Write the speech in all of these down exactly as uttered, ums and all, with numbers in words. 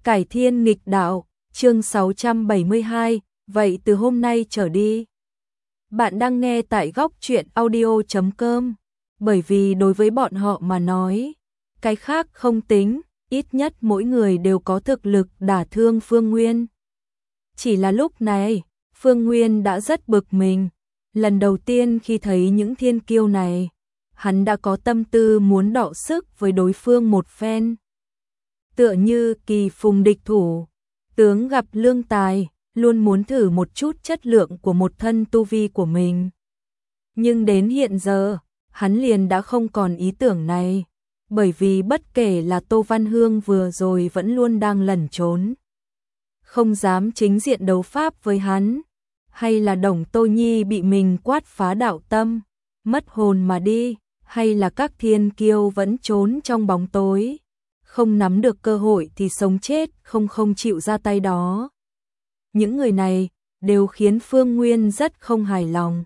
Cải thiên nghịch đạo, chương sáu trăm bảy mươi hai, vậy từ hôm nay trở đi. Bạn đang nghe tại góc truyện audio chấm com, bởi vì đối với bọn họ mà nói, cái khác không tính, ít nhất mỗi người đều có thực lực đả thương Phương Nguyên. Chỉ là lúc này, Phương Nguyên đã rất bực mình, lần đầu tiên khi thấy những thiên kiêu này, hắn đã có tâm tư muốn đọ sức với đối phương một phen. Tựa như kỳ phùng địch thủ, tướng gặp lương tài, luôn muốn thử một chút chất lượng của một thân tu vi của mình. Nhưng đến hiện giờ, hắn liền đã không còn ý tưởng này, bởi vì bất kể là Tô Văn Hương vừa rồi vẫn luôn đang lẩn trốn, không dám chính diện đấu pháp với hắn, hay là Đồng Tô Nhi bị mình quát phá đạo tâm, mất hồn mà đi, hay là các thiên kiêu vẫn trốn trong bóng tối, không nắm được cơ hội thì sống chết không không chịu ra tay đó. Những người này đều khiến Phương Nguyên rất không hài lòng.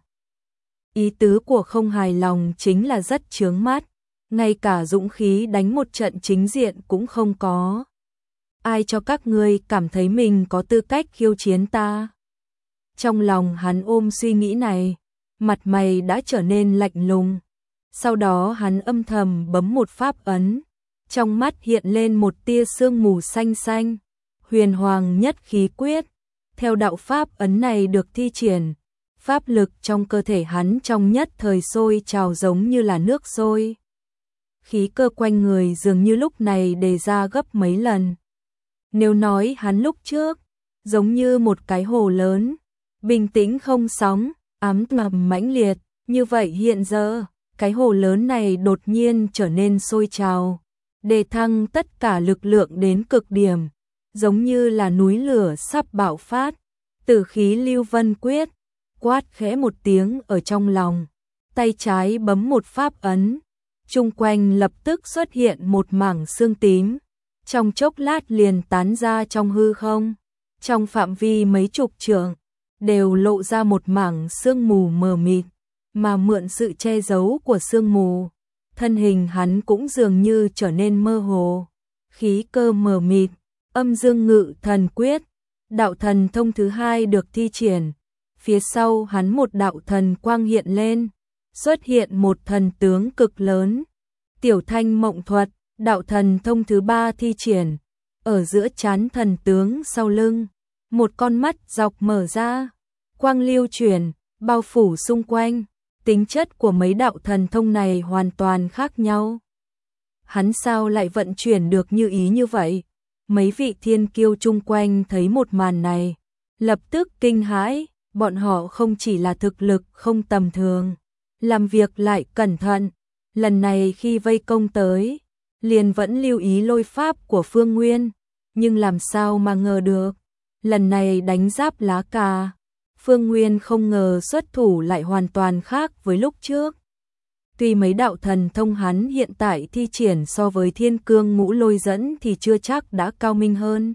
Ý tứ của không hài lòng chính là rất chướng mắt, ngay cả dũng khí đánh một trận chính diện cũng không có. Ai cho các ngươi cảm thấy mình có tư cách khiêu chiến ta? Trong lòng hắn ôm suy nghĩ này, mặt mày đã trở nên lạnh lùng. Sau đó hắn âm thầm bấm một pháp ấn, trong mắt hiện lên một tia sương mù xanh xanh, huyền hoàng nhất khí quyết. Theo đạo pháp ấn này được thi triển, pháp lực trong cơ thể hắn trong nhất thời sôi trào giống như là nước sôi. Khí cơ quanh người dường như lúc này đề ra gấp mấy lần. Nếu nói hắn lúc trước, giống như một cái hồ lớn, bình tĩnh không sóng, ám ngầm mãnh liệt, như vậy hiện giờ, cái hồ lớn này đột nhiên trở nên sôi trào, đề thăng tất cả lực lượng đến cực điểm, giống như là núi lửa sắp bạo phát. Tử khí lưu vân quyết, quát khẽ một tiếng ở trong lòng, tay trái bấm một pháp ấn, chung quanh lập tức xuất hiện một mảng xương tím, trong chốc lát liền tán ra trong hư không, trong phạm vi mấy chục trượng, đều lộ ra một mảng sương mù mờ mịt, mà mượn sự che giấu của sương mù, thân hình hắn cũng dường như trở nên mơ hồ, khí cơ mờ mịt, âm dương ngự thần quyết. Đạo thần thông thứ hai được thi triển, phía sau hắn một đạo thần quang hiện lên, xuất hiện một thần tướng cực lớn. Tiểu Thanh Mộng Thuật, đạo thần thông thứ ba thi triển, ở giữa trán thần tướng sau lưng, một con mắt dọc mở ra, quang lưu chuyển, bao phủ xung quanh. Tính chất của mấy đạo thần thông này hoàn toàn khác nhau. Hắn sao lại vận chuyển được như ý như vậy? Mấy vị thiên kiêu chung quanh thấy một màn này, lập tức kinh hãi, bọn họ không chỉ là thực lực không tầm thường, làm việc lại cẩn thận, lần này khi vây công tới, liền vẫn lưu ý lôi pháp của Phương Nguyên, nhưng làm sao mà ngờ được, lần này đánh giáp lá cà, Phương Nguyên không ngờ xuất thủ lại hoàn toàn khác với lúc trước. Tuy mấy đạo thần thông hắn hiện tại thi triển so với thiên cương ngũ lôi dẫn thì chưa chắc đã cao minh hơn.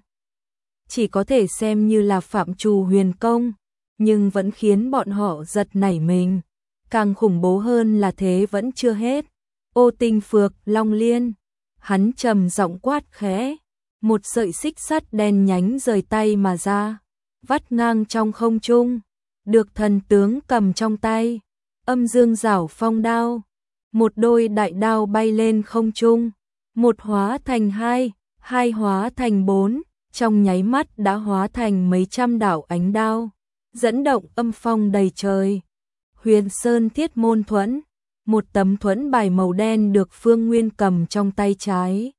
Chỉ có thể xem như là phạm trù huyền công, nhưng vẫn khiến bọn họ giật nảy mình. Càng khủng bố hơn là thế vẫn chưa hết. Ô tinh phược, long liên, hắn trầm giọng quát khẽ. Một sợi xích sắt đen nhánh rời tay mà ra, vắt ngang trong không trung, được thần tướng cầm trong tay. Âm dương giảo phong đao. Một đôi đại đao bay lên không trung, một hóa thành hai, hai hóa thành bốn, trong nháy mắt đã hóa thành mấy trăm đạo ánh đao, dẫn động âm phong đầy trời. Huyền Sơn Thiết Môn Thuẫn, một tấm thuẫn bài màu đen được Phương Nguyên cầm trong tay trái,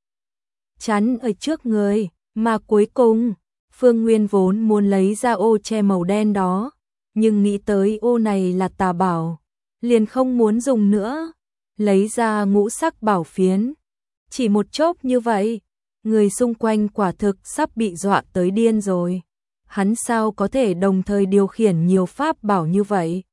chắn ở trước người, mà cuối cùng, Phương Nguyên vốn muốn lấy ra ô che màu đen đó, nhưng nghĩ tới ô này là tà bảo, liền không muốn dùng nữa. Lấy ra ngũ sắc bảo phiến. Chỉ một chốc như vậy, người xung quanh quả thực sắp bị dọa tới điên rồi. Hắn sao có thể đồng thời điều khiển nhiều pháp bảo như vậy?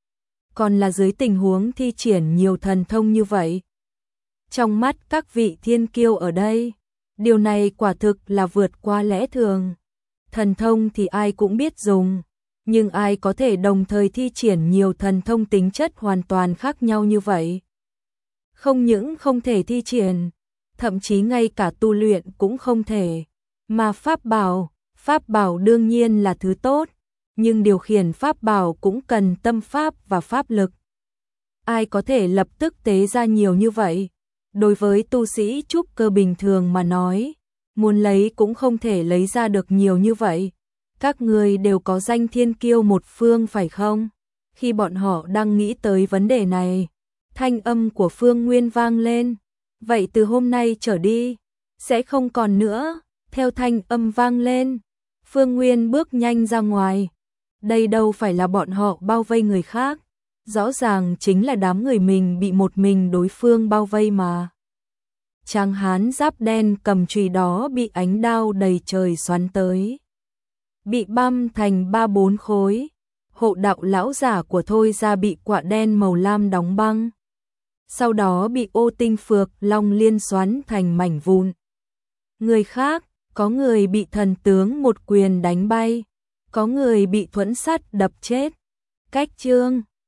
Còn là dưới tình huống thi triển nhiều thần thông như vậy. Trong mắt các vị thiên kiêu ở đây, điều này quả thực là vượt qua lẽ thường. Thần thông thì ai cũng biết dùng, nhưng ai có thể đồng thời thi triển nhiều thần thông tính chất hoàn toàn khác nhau như vậy? Không những không thể thi triển, thậm chí ngay cả tu luyện cũng không thể. Mà pháp bảo, pháp bảo đương nhiên là thứ tốt, nhưng điều khiển pháp bảo cũng cần tâm pháp và pháp lực. Ai có thể lập tức tế ra nhiều như vậy? Đối với tu sĩ trúc cơ bình thường mà nói, muốn lấy cũng không thể lấy ra được nhiều như vậy. Các người đều có danh thiên kiêu một phương phải không? Khi bọn họ đang nghĩ tới vấn đề này, thanh âm của Phương Nguyên vang lên. Vậy từ hôm nay trở đi, sẽ không còn nữa. Theo thanh âm vang lên, Phương Nguyên bước nhanh ra ngoài. Đây đâu phải là bọn họ bao vây người khác, rõ ràng chính là đám người mình bị một mình đối phương bao vây mà. Tráng hán giáp đen cầm chùy đó bị ánh đao đầy trời xoắn tới, bị băm thành ba bốn khối. Hộ đạo lão giả của Thôi Gia bị quạ đen màu lam đóng băng, sau đó bị ô tinh phược long liên xoắn thành mảnh vụn. Người khác, có người bị thần tướng một quyền đánh bay, có người bị thuẫn sắt đập chết. Cách chương